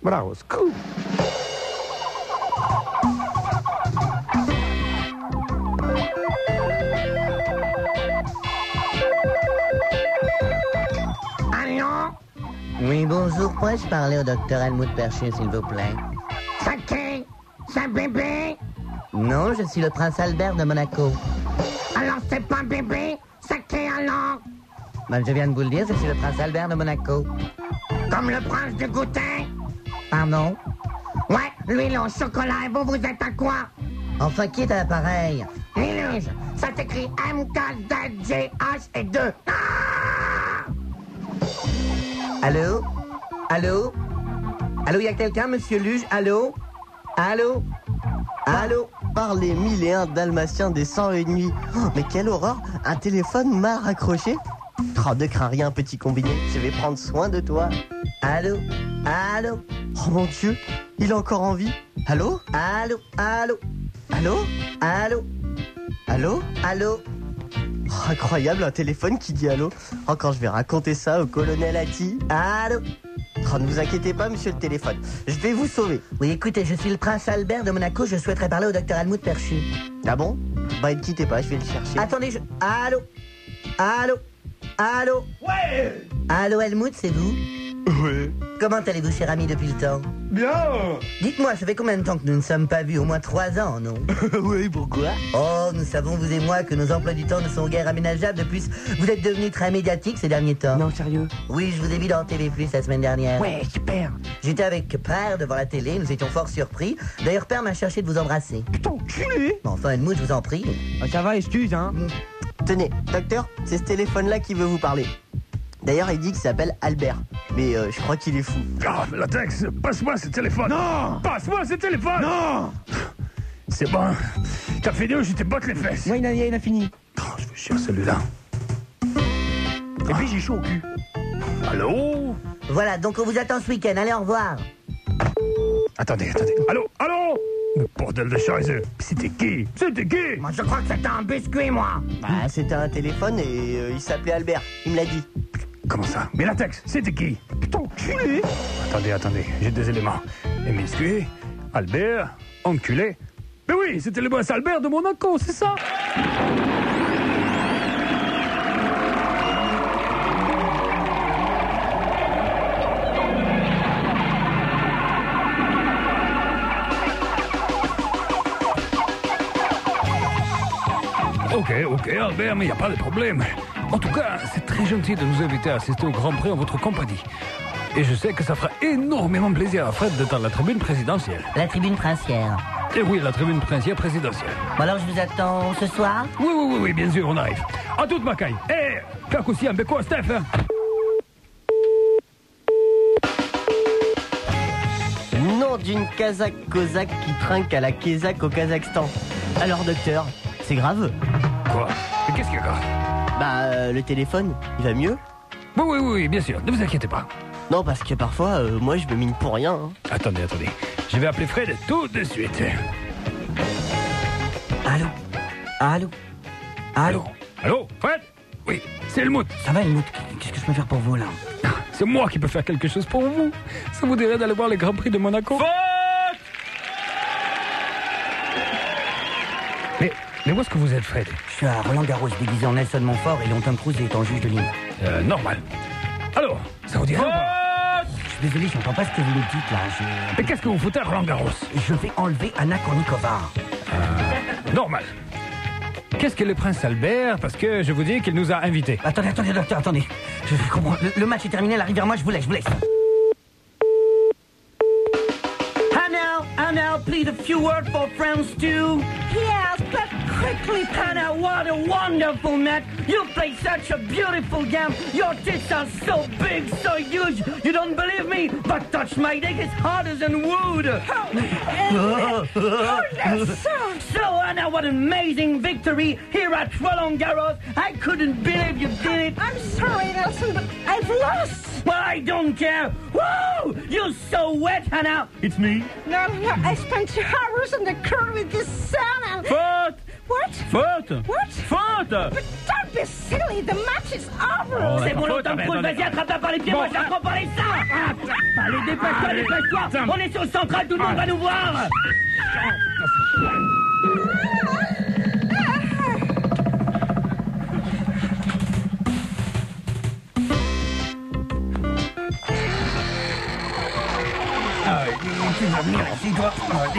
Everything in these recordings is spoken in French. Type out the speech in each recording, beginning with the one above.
Bravo, scoop. Allô? Oui, bonjour. Pourrais-je parler au docteur Helmut Perchu, s'il vous plaît? C'est qui? C'est bébé? Non, je suis le prince Albert de Monaco. Alors c'est pas bébé? C'est qui alors? Ben, je viens de vous le dire, je suis le prince Albert de Monaco. Comme le prince du goûter? Pardon? Ouais, lui il est au chocolat et vous êtes à quoi? Enfin, qui est à l'appareil? Linus, ça s'écrit M-K-Z-G-H et 2. Ah! Allô? Allô? Allô, y a quelqu'un, monsieur Luge? Allô? Allô? Allô? Par les 1001 dalmatiens des 101 nuits. Oh, mais quelle horreur! Un téléphone m'a raccroché. Oh, ne crains rien, petit combiné. Je vais prendre soin de toi. Allô? Allô? Oh mon Dieu, il est encore en vie. Allô? Allô? Allô? Allô? Allô? Allô? Allô? Oh, incroyable, un téléphone qui dit allô. Oh, quand je vais raconter ça au colonel Hattie. Allô? Oh, ne vous inquiétez pas, monsieur le téléphone. Je vais vous sauver. Oui, écoutez, je suis le prince Albert de Monaco, je souhaiterais parler au docteur Helmut Perchu. Ah bon? Bah, ne quittez pas, je vais le chercher. Attendez, Allô? Allô? Allô? Ouais. Allô, Helmut, c'est vous? Oui. Comment allez-vous, cher ami, depuis le temps? Bien. Dites-moi, ça fait combien de temps que nous ne sommes pas vus? Au moins 3 ans, non? Oui, pourquoi? Oh, nous savons, vous et moi, que nos emplois du temps ne sont guère aménageables. De plus, vous êtes devenus très médiatiques ces derniers temps. Non, sérieux? Oui, je vous ai vu dans TV+, la semaine dernière. Ouais, super. J'étais avec Père devant la télé, nous étions fort surpris. D'ailleurs, Père m'a cherché de vous embrasser. Putain, enculé. Bon, enfin, Helmut, je vous en prie. Ah, ça va, excuse, hein. Tenez, docteur, c'est ce téléphone-là qui veut vous parler. D'ailleurs, il dit qu'il s'appelle Albert. Mais je crois qu'il est fou. Ah, mais latex, passe-moi ce téléphone. Non. Passe-moi ce téléphone. Non. C'est bon. T'as fini ou je te botte les fesses? Non, il a fini. Oh, je veux chier celui-là. Et puis j'ai chaud au cul. Allô? Voilà, donc on vous attend ce week-end. Allez, au revoir. Attendez. Allô? Mais bordel de chaise. C'était qui? Moi je crois que c'était un biscuit moi. Bah, c'était un téléphone et il s'appelait Albert. Il me l'a dit. Comment ça? Mais latex, c'était qui? Putain, enculé. Attendez, j'ai des éléments. Émiscué, Albert, enculé. Mais oui, c'était le boss Albert de Monaco, c'est ça? Ok, Albert, mais il n'y a pas de problème. En tout cas, c'est très gentil de nous inviter à assister au Grand Prix en votre compagnie. Et je sais que ça fera énormément plaisir à Fred d'être dans la tribune présidentielle. La tribune princière. Et oui, la tribune princière présidentielle. Bon, alors je vous attends ce soir. Oui, bien sûr, on arrive. À toute ma caille. Eh, claque aussi un béco à Steph, hein. Nom d'une Kazakh cosaque qui trinque à la Kézak au Kazakhstan. Alors, docteur, c'est grave? Quoi? Mais qu'est-ce qu'il y a, grave? Bah, le téléphone, il va mieux? Oui, bien sûr, ne vous inquiétez pas. Non, parce que parfois, moi, je me mine pour rien. Hein. Attendez. Je vais appeler Fred tout de suite. Allô, Fred? Oui, c'est Helmut. Ça va, Helmut? Qu'est-ce que je peux faire pour vous, là? C'est moi qui peux faire quelque chose pour vous. Ça vous dirait d'aller voir le Grand Prix de Monaco? Mais où est-ce que vous êtes, Fred? Je suis à Roland-Garros, déguisé en Nelson Montfort, et Long Tom Cruise est en juge de ligne. Normal. Alors, ça vous dirait? Je suis désolé, je n'entends pas ce que vous me dites, là. Mais qu'est-ce que vous foutez à Roland-Garros? Je vais enlever Anna Kournikova. Normal. Qu'est-ce que le prince Albert? Parce que je vous dis qu'il nous a invités. Attendez, docteur, attendez. Je comprends. Le match est terminé, elle arrive vers moi, je vous laisse. Anna, please, a few words for France too. Yes, but quickly, Anna, what a wonderful match. You play such a beautiful game. Your tits are so big, so huge. You don't believe me? But touch my dick, it's harder than wood. So, Anna, what an amazing victory here at Roland Garros. I couldn't believe you did it. I'm sorry, Nelson, but I've lost. Well, I don't care. Woo! You're so wet, Anna. It's me. No, I spent 2 hours on the court with this sauna. Faute! What? Faute! What? Faute! But don't be silly, the match is over. C'est bon, Long Tom Cruise, vas-y, attrape-la par les pieds, moi je la prends par les seins. Allez, dépêche-toi. On est sur le central, tout le monde va nous voir. Tu vas venir ici, toi.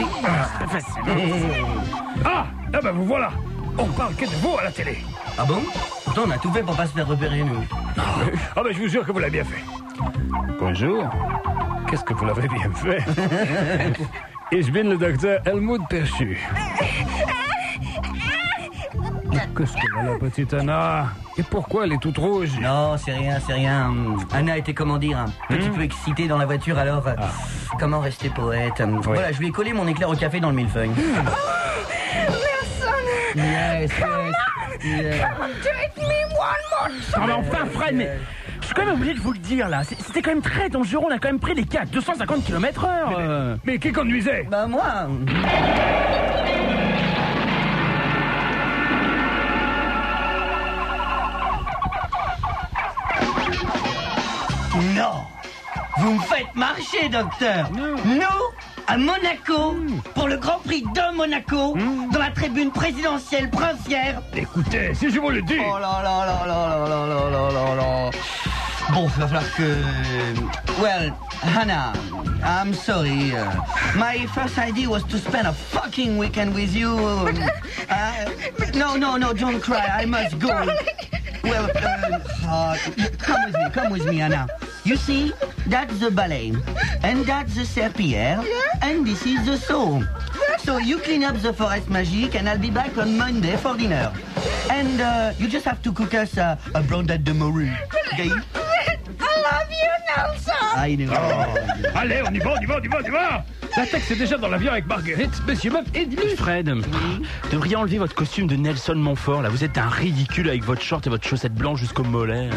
Ah ben vous voilà. On parle que de vous à la télé. Ah bon? Pourtant, on a tout fait pour pas se faire repérer, nous. Ah ben je vous jure que vous l'avez bien fait. Bonjour. Qu'est-ce que vous l'avez bien fait? Ich bin le docteur Helmut Perchu. Qu'est-ce que la petite Anna? Et pourquoi elle est toute rouge? Non, c'est rien. Anna était, comment dire, un petit peu excitée dans la voiture, alors comment rester poète? Voilà, je lui ai collé mon éclair au café dans le millefeuille. Yes. Do it me one more time. Ah mais enfin Fred, mais je suis quand même obligé de vous le dire là, c'était quand même très dangereux, on a quand même pris des cas à 250 km/h. Mais qui conduisait? Bah moi. Non. Vous me faites marcher, docteur. Nous, à Monaco, pour le Grand Prix de Monaco, dans la tribune présidentielle princière. Écoutez, si je vous le dis. Oh là là là là là là là là là là. Bon, il va falloir que... Well, Hannah, I'm sorry. My first idea was to spend a fucking weekend with you. No, don't cry. I must go. Well, come with me, Anna. You see, that's the ballet, and that's the serpillière, and this is the saw. So you clean up the forest magic, and I'll be back on Monday for dinner. And you just have to cook us a brandade de morue. Okay? I love you, Nelson. I know. Oh. Allez, on y va. La texte est déjà dans l'avion avec Marguerite, monsieur Meuf et lui. Fred, vous devriez enlever votre costume de Nelson Montfort là, vous êtes un ridicule avec votre short et votre chaussette blanche jusqu'au mollet.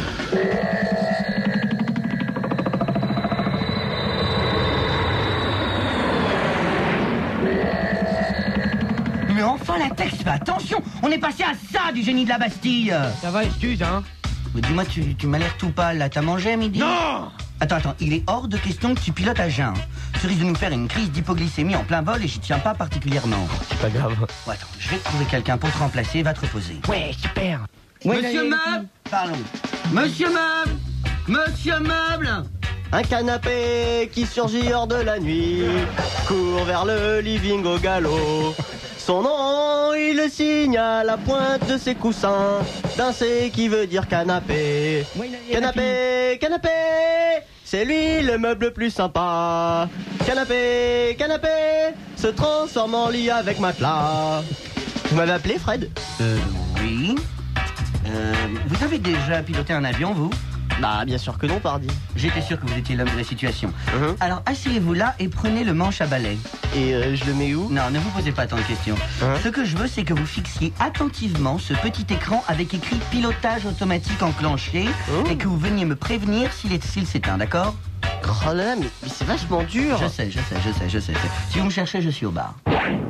Mais enfin, la texte, fais attention. On est passé à ça du génie de la Bastille. Ça va, excuse, hein. Mais dis-moi, tu m'as l'air tout pâle, là. T'as mangé à midi? Non. Attends, il est hors de question que tu pilotes à jeun. Tu risques de nous faire une crise d'hypoglycémie en plein vol et j'y tiens pas particulièrement. C'est pas grave. Bon, attends, je vais te trouver quelqu'un pour te remplacer, va te reposer. Ouais, super. Monsieur Meuble. Pardon. Monsieur Meuble. Un canapé qui surgit hors de la nuit court vers le living au galop. Son nom, il le signe à la pointe de ses coussins d'un C qui veut dire canapé. Canapé, c'est lui le meuble le plus sympa. Canapé, se transforme en lit avec matelas. Vous m'avez appelé, Fred? Oui. Vous avez déjà piloté un avion, vous? Bah, bien sûr que non, pardi. J'étais sûr que vous étiez l'homme de la situation. Alors, asseyez-vous là et prenez le manche à balai. Et je le mets où? Non, ne vous posez pas tant de questions. Ce que je veux, c'est que vous fixiez attentivement ce petit écran avec écrit pilotage automatique enclenché et que vous veniez me prévenir s'il s'éteint, d'accord? Oh là là, mais c'est vachement dur. Je sais. Si vous me cherchez, je suis au bar.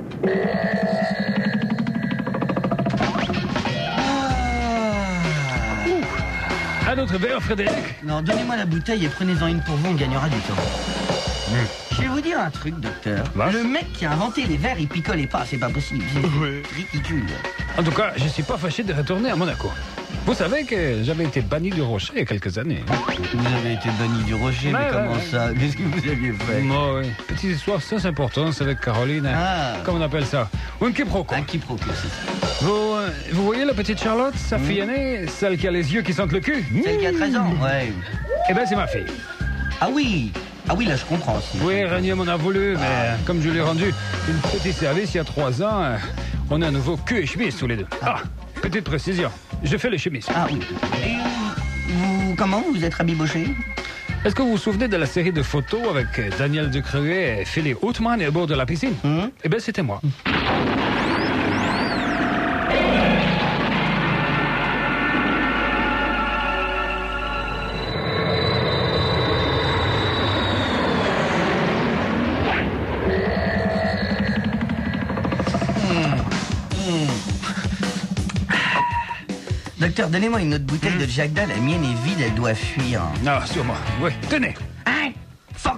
Un autre verre, Frédéric? Non, donnez-moi la bouteille et prenez-en une pour vous, on gagnera du temps. Je vais vous dire un truc, docteur. Le mec qui a inventé les verres, il picolait pas, c'est pas possible. C'est ridicule. En tout cas, je suis pas fâché de retourner à Monaco. Vous savez que j'avais été banni du Rocher il y a quelques années. Vous avez été banni du Rocher, mais comment ça? Qu'est-ce que vous aviez fait? Moi, oui. Petite histoire sans importance avec Caroline. Comment on appelle ça? Un quiproquo. Un quiproquo, c'est ça. Vous voyez la petite Charlotte, sa fille aînée, celle qui a les yeux qui sentent le cul? Celle qui a 13 ans, ouais. Eh ben, c'est ma fille. Ah oui, là, je comprends aussi. Oui, Régnier m'en a voulu, mais comme je lui ai rendu une petite service il y a 3 ans, on est à nouveau cul et chemise tous les deux. Petite précision, je fais les chemises. Ah oui. Et comment vous êtes rabiboché? Est-ce que vous vous souvenez de la série de photos avec Daniel Ducruet et Philippe Houtman au bord de la piscine? Eh bien, c'était moi. Docteur, donnez-moi une autre bouteille de Jack Da, la mienne est vide, elle doit fuir. Ah, sûrement, oui. Tenez. Hein?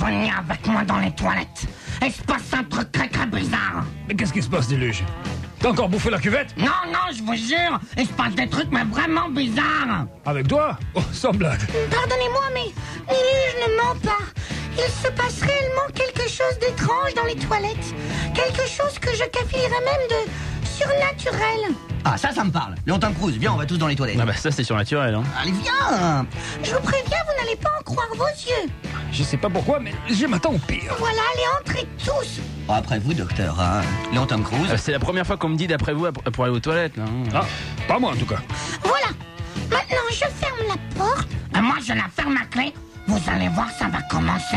venir avec moi dans les toilettes. Il se passe un truc très très bizarre. Mais qu'est-ce qui se passe, Déluge? T'as encore bouffé la cuvette? Non, je vous jure, il se passe des trucs mais vraiment bizarres. Avec toi? Oh, sans blague. Pardonnez-moi, mais Déluge ne ment pas. Il se passe réellement quelque chose d'étrange dans les toilettes. Quelque chose que je qualifierais même de surnaturel. Ah, ça me parle. Léon Tom Cruise, viens, on va tous dans les toilettes. Ah bah ça c'est surnaturel, hein. Allez, viens. Je vous préviens, vous n'allez pas en croire vos yeux. Je sais pas pourquoi, mais je m'attends au pire. Voilà, allez, entrez tous. Oh, après vous, docteur, hein. Léon Tom Cruise. C'est la première fois qu'on me dit d'après vous pour aller aux toilettes, là. Hein. Ah, pas moi en tout cas. Voilà. Maintenant, je ferme la porte. Moi, je la ferme à clé. Vous allez voir, ça va commencer.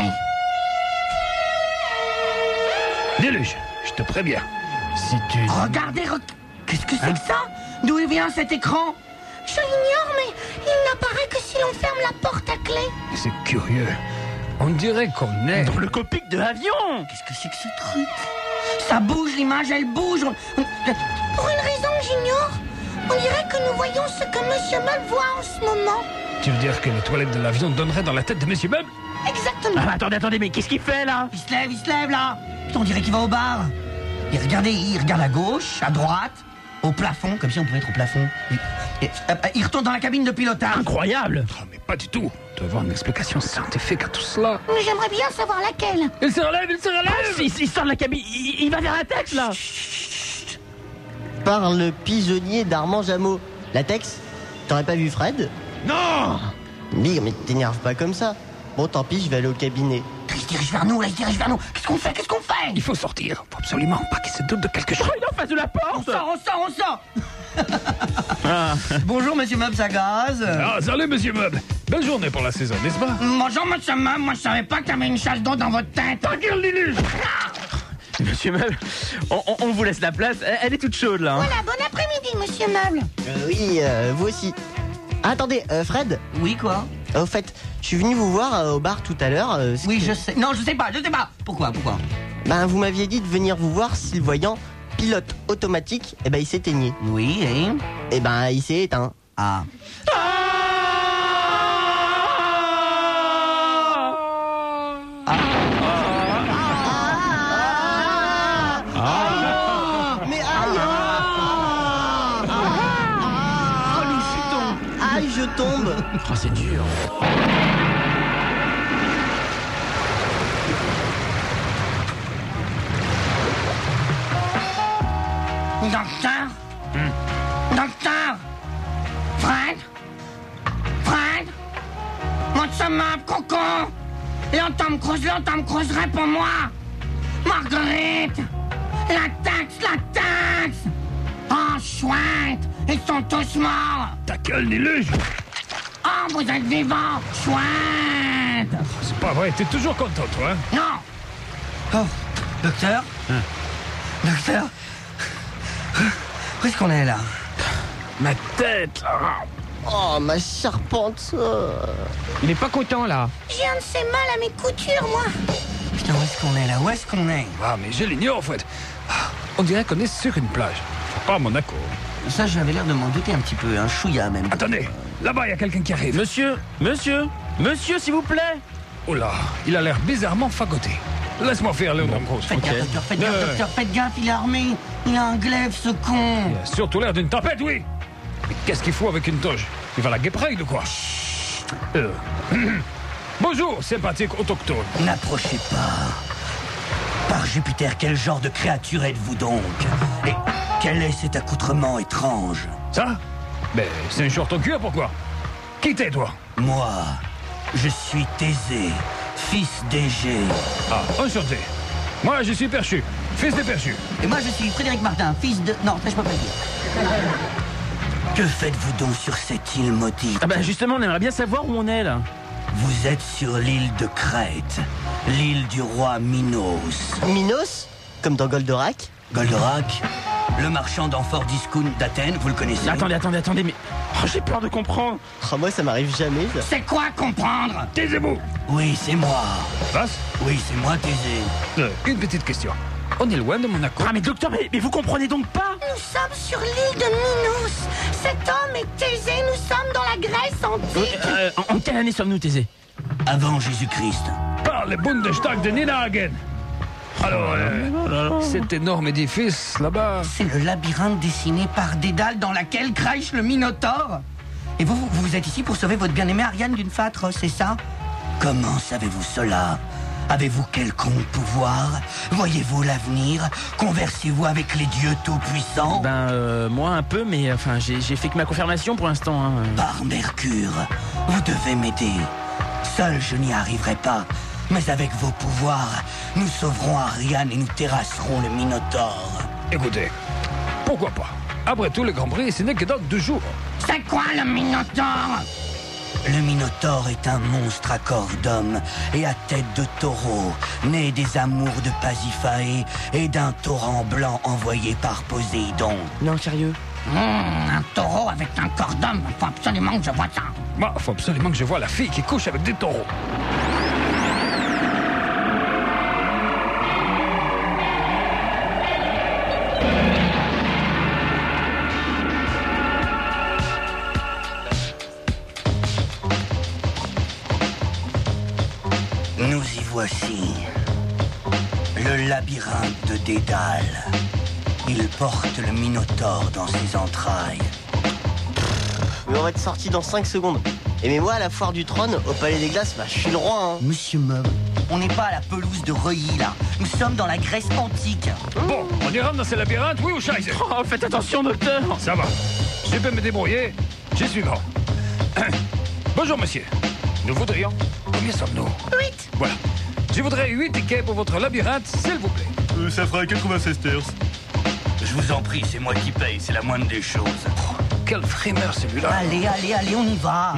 Déluge, je te préviens. Si tu... Regardez, qu'est-ce que c'est que ça? D'où il vient cet écran? Je l'ignore, mais il n'apparaît que si l'on ferme la porte à clé. C'est curieux. On dirait qu'on est... Dans le cockpit de l'avion. Qu'est-ce que c'est que ce truc? Ça bouge, l'image, elle bouge. Pour une raison que j'ignore, on dirait que nous voyons ce que Monsieur Meuble voit en ce moment. Tu veux dire que les toilettes de l'avion donneraient dans la tête de Monsieur Meuble? Exactement. Ah, attendez, mais qu'est-ce qu'il fait, là? Il se lève, là. Putain, on dirait qu'il va au bar. Et regardez, il regarde à gauche, à droite, au plafond, comme si on pouvait être au plafond. Il retourne dans la cabine de pilotage. Incroyable. Oh, mais pas du tout. Tu dois avoir une explication scientifique à tout cela. Mais j'aimerais bien savoir laquelle. Il se relève, il se relève. Il sort de la cabine, il va vers la tête, là. Par le pigeonnier d'Armand Jameau. Latex, t'aurais pas vu Fred? Non. Big, mais t'énerve pas comme ça. Bon, tant pis, je vais aller au cabinet. Il se dirige vers nous, là, il se dirige vers nous. Qu'est-ce qu'on fait? Il faut sortir. Faut absolument pas qu'il se doute de quelque chose. Il est en face de la porte. On sort. Bonjour, monsieur Meuble Sagaz. Ah, salut, Monsieur Meuble. Belle journée pour la saison, n'est-ce pas? Bonjour, monsieur Meuble. Moi, je savais pas qu'il y avait une chasse d'eau dans votre tête. Ta gueule, Déluge. Monsieur Meuble, on vous laisse la place. Elle est toute chaude, là. Hein. Voilà, bon après-midi, Monsieur Meuble. Oui, vous aussi. Ah, attendez, Fred? Oui, quoi? Au fait, je suis venu vous voir au bar tout à l'heure. Oui, je sais. Non, je sais pas. Pourquoi? Ben, vous m'aviez dit de venir vous voir si le voyant pilote automatique, il s'éteignait. Oui, et? Il s'est éteint. Ah. Mais aïe! Aïe, je tombe! Oh, c'est dur. Docteur? Docteur? Fred? Monsieur Meuble, coco! Léon Tom Cruise, réponds-moi! Marguerite! La taxe! Oh, chouette! Ils sont tous morts! Ta gueule, Déluge. Oh, vous êtes vivants! Chouette! C'est pas vrai, t'es toujours content, toi, hein? Non! Oh, docteur? Docteur? Où est-ce qu'on est, là? Ma tête. Oh, ma charpente! Il est pas content, là. J'ai un de ces mal à mes coutures, moi. Putain, où est-ce qu'on est, là? Où est-ce qu'on est? Ah, mais je l'ignore, Fred. Ah, on dirait qu'on est sur une plage. Pas à Monaco. Ça, j'avais l'air de m'en douter un petit peu, un chouïa même. Attendez, là-bas, il y a quelqu'un qui arrive. Monsieur, s'il vous plaît. Oh là, il a l'air bizarrement fagoté. Laisse-moi faire, Léon Tom Cruise. Faites gaffe, docteur, faites gaffe, il est armé. Il a un glaive, ce con. Il a surtout l'air d'une tempête, oui. Mais qu'est-ce qu'il faut avec une toge? Il va la guépreuille, de quoi? Bonjour, sympathique autochtone. N'approchez pas. Par Jupiter, quel genre de créature êtes-vous donc? Et quel est cet accoutrement étrange? Ça? Ben, c'est un short en cuir, pourquoi? Qui t'es, toi? Moi, je suis Thésée, fils d'Égée. Ah, enchanté. Moi, je suis Perchu, fils de Perchu. Et moi, je suis Frédéric Martin, fils de... Non, ça, je peux pas le dire. Que faites-vous donc sur cette île maudite? Ah bah justement, on aimerait bien savoir où on est, là. Vous êtes sur l'île de Crète, l'île du roi Minos. Minos? Comme dans Goldorak? Goldorak, le marchand d'amphores d'Iscoun d'Athènes, vous le connaissez? Attendez, mais... Oh, j'ai peur de comprendre. Oh, moi, ça m'arrive jamais, ça. C'est quoi comprendre? Taisez-vous. Oui, c'est moi. Passe. Oui, c'est moi, Thésée. Une petite question. On est loin de Monaco. Ah mais docteur, mais vous comprenez donc pas? Nous sommes sur l'île de Minos. Cet homme est Thésée. Nous sommes dans la Grèce antique. En quelle année sommes-nous, Thésée? Avant Jésus-Christ. Pas ça, le Bundestag de Nidhagen. Alors, cet énorme édifice, là-bas... C'est le labyrinthe dessiné par Dédale dans laquelle crèche le Minotaure. Et vous êtes ici pour sauver votre bien-aimée Ariane d'une fatre, c'est ça? Comment savez-vous cela? Avez-vous quelconque pouvoir? Voyez-vous l'avenir? Conversez-vous avec les dieux tout-puissants? Moi un peu, mais enfin, j'ai fait que ma confirmation pour l'instant. Hein. Par Mercure, vous devez m'aider. Seul, je n'y arriverai pas. Mais avec vos pouvoirs, nous sauverons Ariane et nous terrasserons le Minotaure. Écoutez, pourquoi pas? Après tout, le Grand Prix, ce n'est que dans 2 jours. C'est quoi le Minotaure? Le Minotaure est un monstre à corps d'homme et à tête de taureau, né des amours de Pasiphae et d'un torrent blanc envoyé par Poséidon. Non, sérieux? Un taureau avec un corps d'homme, faut absolument que je vois ça. Moi, faut absolument que je voie la fille qui couche avec des taureaux. Nous y voici. Le labyrinthe de Dédale. Il porte le Minotaure dans ses entrailles. Mais on va être sorti dans 5 secondes. Et mais moi, à la foire du trône, au Palais des Glaces, je suis le roi, hein. Monsieur Meuble, on n'est pas à la pelouse de Reuilly, là. Nous sommes dans la Grèce antique. Bon, on y rentre dans ces labyrinthes, oui ou scheiße? Oh, faites attention, docteur. Ça va. Je peux me débrouiller. Je suis grand. Bonjour, monsieur. Nous voudrions... Combien sommes-nous? 8. Voilà. Je voudrais 8 tickets pour votre labyrinthe, s'il vous plaît. Ça fera 96 terces. Je vous en prie, c'est moi qui paye, c'est la moindre des choses. Quel frimeur celui-là. Allez, on y va.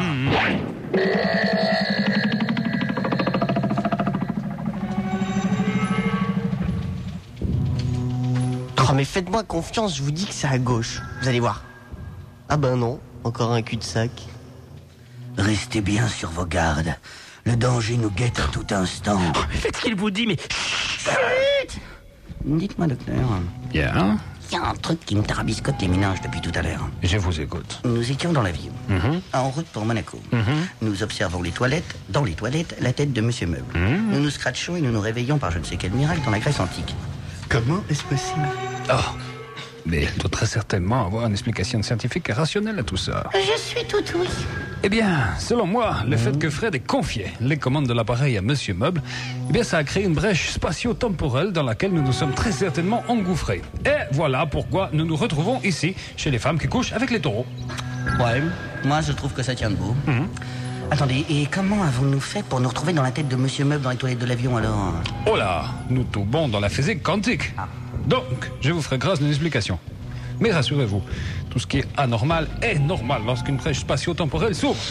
Oh, mais faites-moi confiance, je vous dis que c'est à gauche. Vous allez voir. Ah ben non, encore un cul-de-sac. Restez bien sur vos gardes. Le danger nous guette à tout instant. Faites ce qu'il vous dit, mais... Dites-moi, docteur, Bien. il y a un truc qui me tarabiscote les méninges depuis tout à l'heure. Je vous écoute. Nous étions dans l'avion, en route pour Monaco. Nous observons les toilettes, dans les toilettes, la tête de Monsieur Meuble. Nous nous scratchons et nous nous réveillons par je ne sais quel miracle dans la Grèce antique. Comment est-ce possible? Oh, mais il doit très certainement avoir une explication scientifique et rationnelle à tout ça. Je suis tout oui. Eh bien, selon moi, le fait que Fred ait confié les commandes de l'appareil à Monsieur Meuble, eh bien, ça a créé une brèche spatio-temporelle dans laquelle nous nous sommes très certainement engouffrés. Et voilà pourquoi nous nous retrouvons ici, chez les femmes qui couchent avec les taureaux. Ouais, moi je trouve que ça tient debout. Attendez, et comment avons-nous fait pour nous retrouver dans la tête de Monsieur Meuble dans les toilettes de l'avion alors? Oh là, nous tombons dans la physique quantique. Donc, je vous ferai grâce d'une explication. Mais rassurez-vous, tout ce qui est anormal est normal lorsqu'une brèche spatio-temporelle s'ouvre.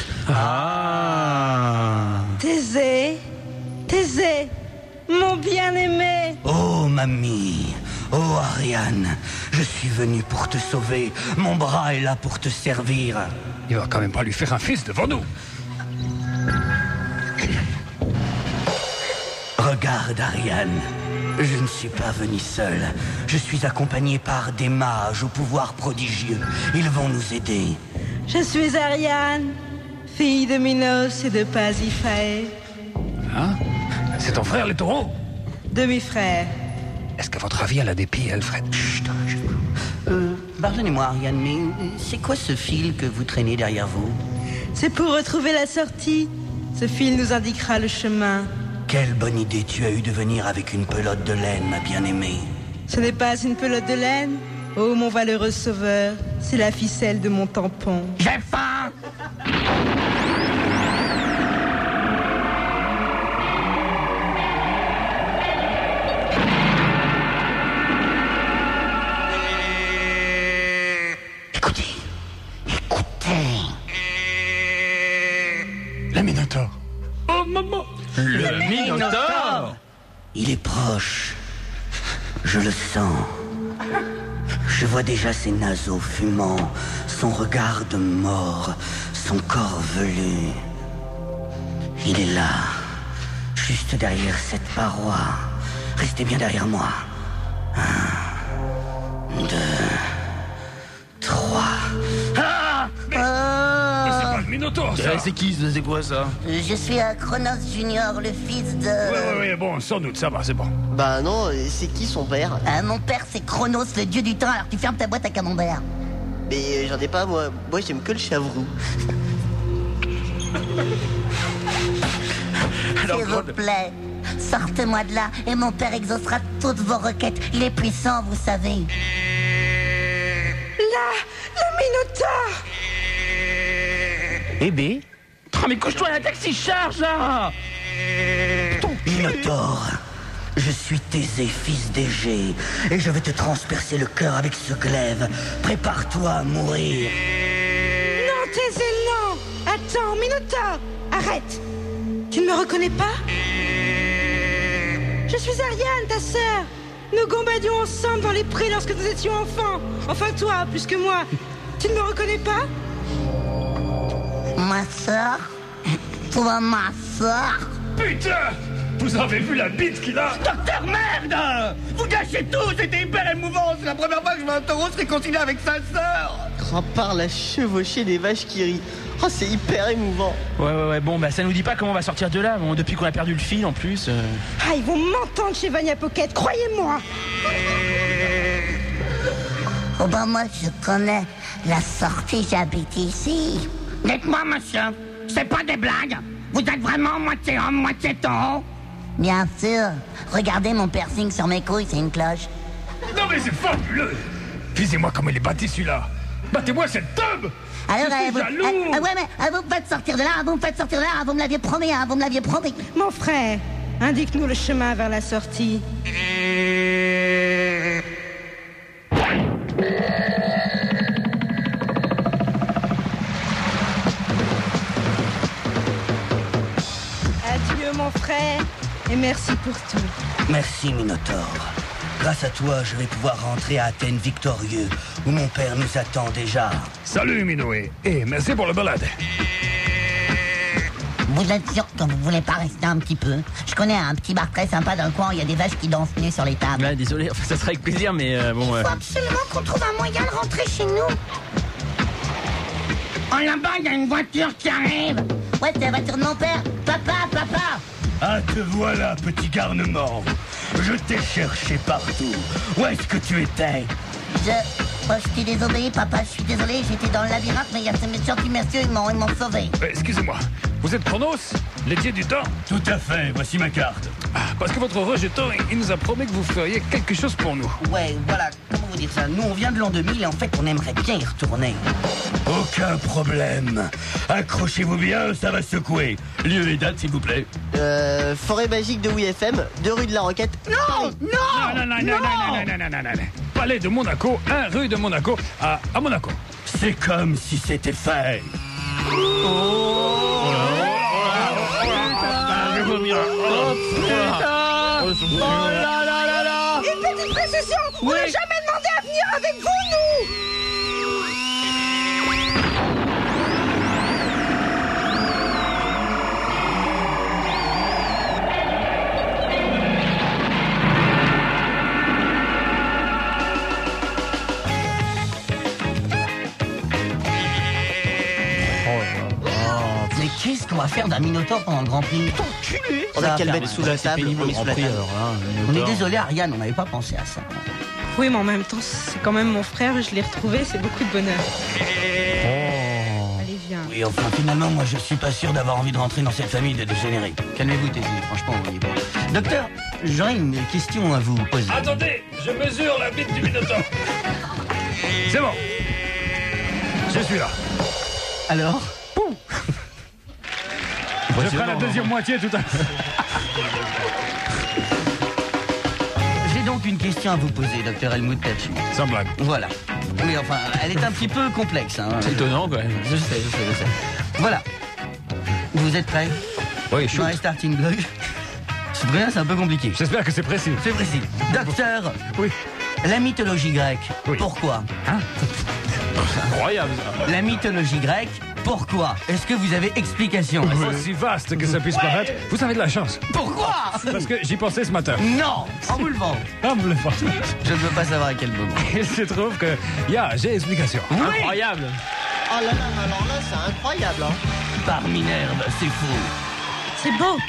Thésée, mon bien-aimé. Oh mamie, oh Ariane, je suis venu pour te sauver. Mon bras est là pour te servir. Il va quand même pas lui faire un fils devant nous. Regarde Ariane, je ne suis pas venu seul. Je suis accompagné par des mages au pouvoir prodigieux. Ils vont nous aider. Je suis Ariane, fille de Minos et de Pasiphae. Hein? C'est ton frère, les taureaux? Demi-frère. Est-ce qu'à votre avis, elle a des pieds, Alfred? Chut, Pardonnez-moi Ariane, mais c'est quoi ce fil que vous traînez derrière vous? C'est pour retrouver la sortie. Ce fil nous indiquera le chemin. Quelle bonne idée tu as eue de venir avec une pelote de laine, ma bien-aimée. Ce n'est pas une pelote de laine. Oh, mon valeureux sauveur, c'est la ficelle de mon tampon. J'ai faim. Écoutez. Le Minotaure. Oh, maman! Le Minotaure. Il est proche. Je le sens. Je vois déjà ses naseaux fumants, son regard de mort, son corps velu. Il est là, juste derrière cette paroi. Restez bien derrière moi. 1, 2, 3. Mais c'est pas le Minotaure! Minotaure, ça. C'est qui, c'est quoi ça? Je suis Chronos Junior, le fils de... Oui, bon, sans doute, ça va, c'est bon. Bah non, c'est qui son père? Mon père, c'est Chronos, le dieu du temps, alors tu fermes ta boîte à camembert. Mais j'en ai pas, moi. Moi, j'aime que le chavroux. S'il vous plaît, sortez-moi de là et mon père exaucera toutes vos requêtes. Il est puissant, vous savez. Là, le Minotaure. Eh ben. Oh, mais couche-toi, un taxi charge, là. Minotaure, je suis Thésée, fils d'Égée, et je vais te transpercer le cœur avec ce glaive. Prépare-toi à mourir. Non, Thésée, non. Attends, Minotaure, arrête. Tu ne me reconnais pas? Je suis Ariane, ta sœur. Nous combattions ensemble dans les prés lorsque nous étions enfants. Enfin, toi, plus que moi. Tu ne me reconnais pas? Ma sœur? Toi, ma sœur? Putain! Vous avez vu la bite qu'il a? Docteur, merde! Vous gâchez tout, c'était hyper émouvant. C'est la première fois que je vois un taureau se réconcilier avec sa sœur. Oh, parle à chevaucher des vaches qui rient. Oh, c'est hyper émouvant. Ouais, bon, bah ça nous dit pas comment on va sortir de là, bon, depuis qu'on a perdu le fil en plus. Ah, ils vont m'entendre chez Vania Pocket, croyez-moi. Oh ben moi, je connais la sortie, j'habite ici. Dites-moi, monsieur, c'est pas des blagues? Vous êtes vraiment moitié homme, moitié taureau? Bien sûr. Regardez mon piercing sur mes couilles, c'est une cloche. Non mais c'est fabuleux! Visez-moi comme il est bâti celui-là! Battez-moi cette tube! Alors, je suis jaloux! ouais, mais vous me faites sortir de là, vous me l'aviez promis, vous me l'aviez promis. Mon frère, indique-nous le chemin vers la sortie. Adieu, mon frère, et merci pour tout. Merci, Minotaure. Grâce à toi, je vais pouvoir rentrer à Athènes victorieux, où mon père nous attend déjà. Salut Minoé, et merci pour la balade. Vous êtes sûr que vous voulez pas rester un petit peu? Je connais un petit bar très sympa dans le coin où il y a des vaches qui dansent nues sur les tables. Ouais, désolé, enfin, ça serait avec plaisir, mais bon... Il faut absolument qu'on trouve un moyen de rentrer chez nous. Oh, là-bas, il y a une voiture qui arrive. Ouais, c'est la voiture de mon père. Papa! Ah, te voilà, petit garnement. Je t'ai cherché partout. Où est-ce que tu étais? Je t'ai désobéi, papa, je suis désolé, j'étais dans le labyrinthe, mais il y a ces gentils messieurs, ils m'ont sauvé. Excusez-moi, vous êtes Chronos, le dieu du temps? Tout à fait, voici ma carte. Parce que votre rejeton, il nous a promis que vous feriez quelque chose pour nous. Ouais, voilà, comment vous dire ça? Nous, on vient de l'an 2000 et en fait, on aimerait bien y retourner. Aucun problème. Accrochez-vous bien, ça va secouer. Lieu et date, s'il vous plaît. Forêt magique de WFM, 2 rue de la Roquette. Non. Palais de Monaco, 1 rue de Monaco, à Monaco. C'est comme si c'était fait. Une petite précision, on n'a jamais demandé à venir avec vous, nous. Mais qu'est-ce qu'on va faire d'un Minotaure pendant le Grand Prix? On a qu'à le mettre sous la table. pénible, on le met sous Grand la Prix, table. alors, hein, On est désolé, Ariane, on n'avait pas pensé à ça. Oui, mais en même temps, c'est quand même mon frère, je l'ai retrouvé, c'est beaucoup de bonheur. Allez, viens. Oui, enfin, finalement, moi, je suis pas sûr d'avoir envie de rentrer dans cette famille de dégénérés. Calmez-vous, Thésée, franchement, vous voyez pas. Docteur, j'aurais une question à vous poser. Attendez, je mesure la bite du Minotaure. C'est bon. Je suis là. Alors? Je ferai la deuxième moitié tout à l'heure. J'ai donc une question à vous poser, docteur Helmut Tachi. Sans blague. Voilà. Mais enfin, elle est un petit peu complexe. Hein. C'est étonnant, quand même. Je sais. Voilà. Vous êtes prêts? Oui, shoot. Dans les starting blocks. C'est vrai, c'est un peu compliqué. J'espère que c'est précis. C'est précis. Docteur, Oui. la mythologie grecque, Oui. pourquoi? Incroyable, ça. La mythologie grecque, pourquoi? Est-ce que vous avez explication? Aussi vaste que ça puisse paraître, vous avez de la chance. Pourquoi? Parce que j'y pensais ce matin. Non, en vous le vend. Ah, vous le faites. Je ne veux pas savoir à quel moment. Il se trouve que, j'ai explication. Incroyable. Oh Ah là là, alors là, c'est incroyable. Hein. Par Minerve, c'est fou. C'est beau.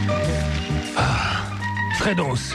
Fredos.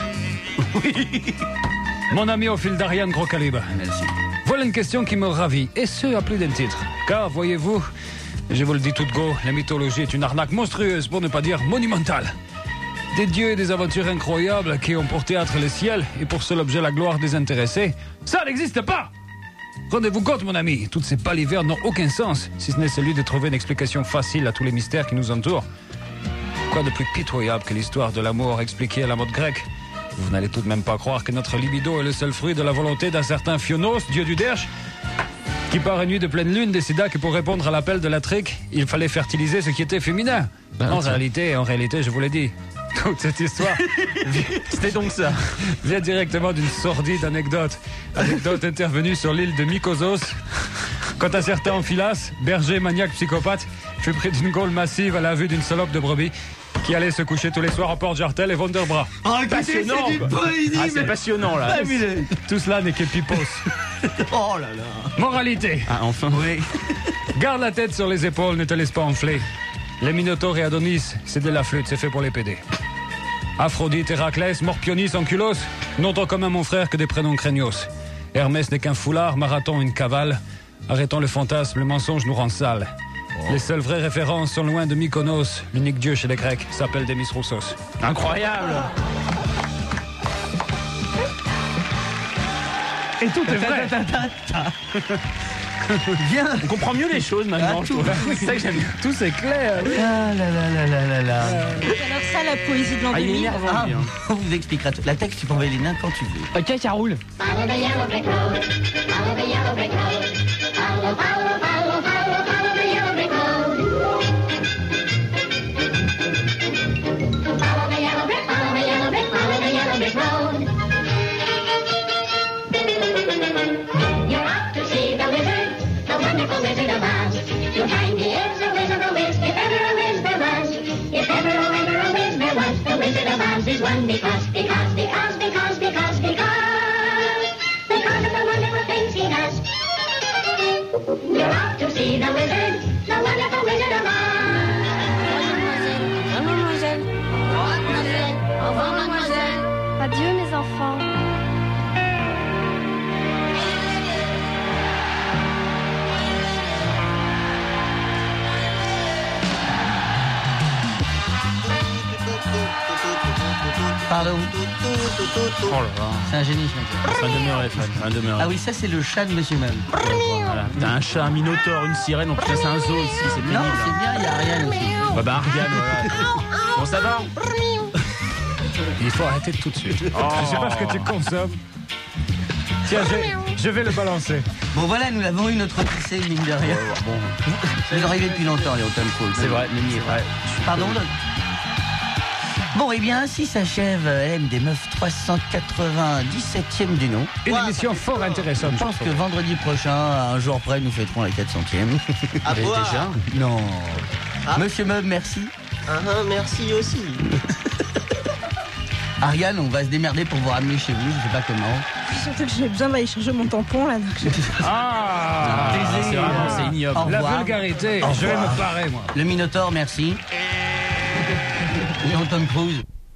Mon ami au fil d'Ariane Gros Calibre. Merci. Voilà une question qui me ravit, et ce, à plus d'un titre. Car, voyez-vous, je vous le dis tout de go, la mythologie est une arnaque monstrueuse, pour ne pas dire monumentale. Des dieux et des aventures incroyables qui ont pour théâtre le ciel et pour seul objet la gloire désintéressée, ça n'existe pas! Rendez-vous compte, mon ami, toutes ces balivernes n'ont aucun sens, si ce n'est celui de trouver une explication facile à tous les mystères qui nous entourent. Quoi de plus pitoyable que l'histoire de l'amour expliquée à la mode grecque? Vous n'allez tout de même pas croire que notre libido est le seul fruit de la volonté d'un certain Phionos, dieu du derche, qui par une nuit de pleine lune décida que pour répondre à l'appel de la trique, il fallait fertiliser ce qui était féminin. En réalité, je vous l'ai dit, toute cette histoire, C'était donc ça. vient directement d'une sordide anecdote. Anecdote intervenue sur l'île de Mykosos, quand un certain Amphilas, berger maniaque psychopathe, fut pris d'une gaule massive à la vue d'une salope de brebis qui allait se coucher tous les soirs à Port-Jartel et Wonderbras. Oh, écoutez, Passionnant, c'est du quoi. poésie, Ah, c'est mais passionnant, là. fabuleux. Tout cela n'est que pipos. Oh là là. Moralité. Ah, enfin. Oui. Garde la tête sur les épaules, ne te laisse pas enfler. Les Minotaures et Adonis, c'est de la flûte, c'est fait pour les PD. Aphrodite, Héraclès, Morpionis, Ankylos n'ont en commun, mon frère, que des prénoms craignos. Hermès n'est qu'un foulard, Marathon une cavale. Arrêtons le fantasme, le mensonge nous rend sale. Les seules vraies références sont loin de Mykonos. L'unique dieu chez les Grecs s'appelle Demis Roussos. Incroyable. Et tout est vrai. Bien. On comprend mieux les choses maintenant, je trouve. C'est ça que j'aime bien. Tout c'est clair. Ah là là là là là là. Alors ça, la poésie de l'an Ah, il est 2000. énervant, Ah, lui, hein. on vous expliquera tout. La texte, tu peux envoyer les nains quand tu veux. Ok, ça roule. Follow the yellow brick road. Follow the yellow brick road. Follow, follow, follow, follow, follow the yellow brick road. Follow the yellow brick, follow the yellow brick, follow the yellow brick road. You're off to see the wizard, the wonderful Wizard of Oz. You'll find he is a wizard, a whiz, if ever a whiz there was. If ever a whiz there was, the Wizard of Oz is one because of the wonderful things he does. You're off to see the wizard, the wonderful Wizard of Oz. Mademoiselle. Mademoiselle. Au revoir, mademoiselle. Adieu mes enfants. Pardon. Oh là là. C'est un génie, ce mec. Ça demeurait, Fred. Ça demeurait. Ah oui, ça c'est le chat de Monsieur Même. Voilà. T'as un chat, un minotaure, une sirène, en plus c'est un zoo aussi, c'est pénible. Non, c'est bien, il y a Ariane aussi. Bah Ariane, voilà. Bon, ça va? Il faut arrêter tout de suite. Oh. Je sais pas ce que tu consommes. Tiens, je vais le balancer. Bon voilà, nous l'avons eu notre lycée, mine de rien. Vous arrivez depuis longtemps, les Autumn Cool. C'est vrai, Mimi est vrai. Pardon donc. Bon, et bien, ainsi s'achève LM des Meufs 397e du nom. Une émission fort intéressante. Je pense que vendredi prochain, à un jour près, nous fêterons la 400e. À boire. déjà? Non. Ah. Monsieur Meub, merci. Merci aussi. Ariane, on va se démerder pour vous ramener chez vous, je sais pas comment. Surtout que j'ai besoin d'aller chercher mon tampon là. Donc Ah, Plaisir. C'est ignoble. Au la revoir. vulgarité. Au Je vais revoir. me parer, moi. Le Minotaure, merci. Et Autumn Cruise.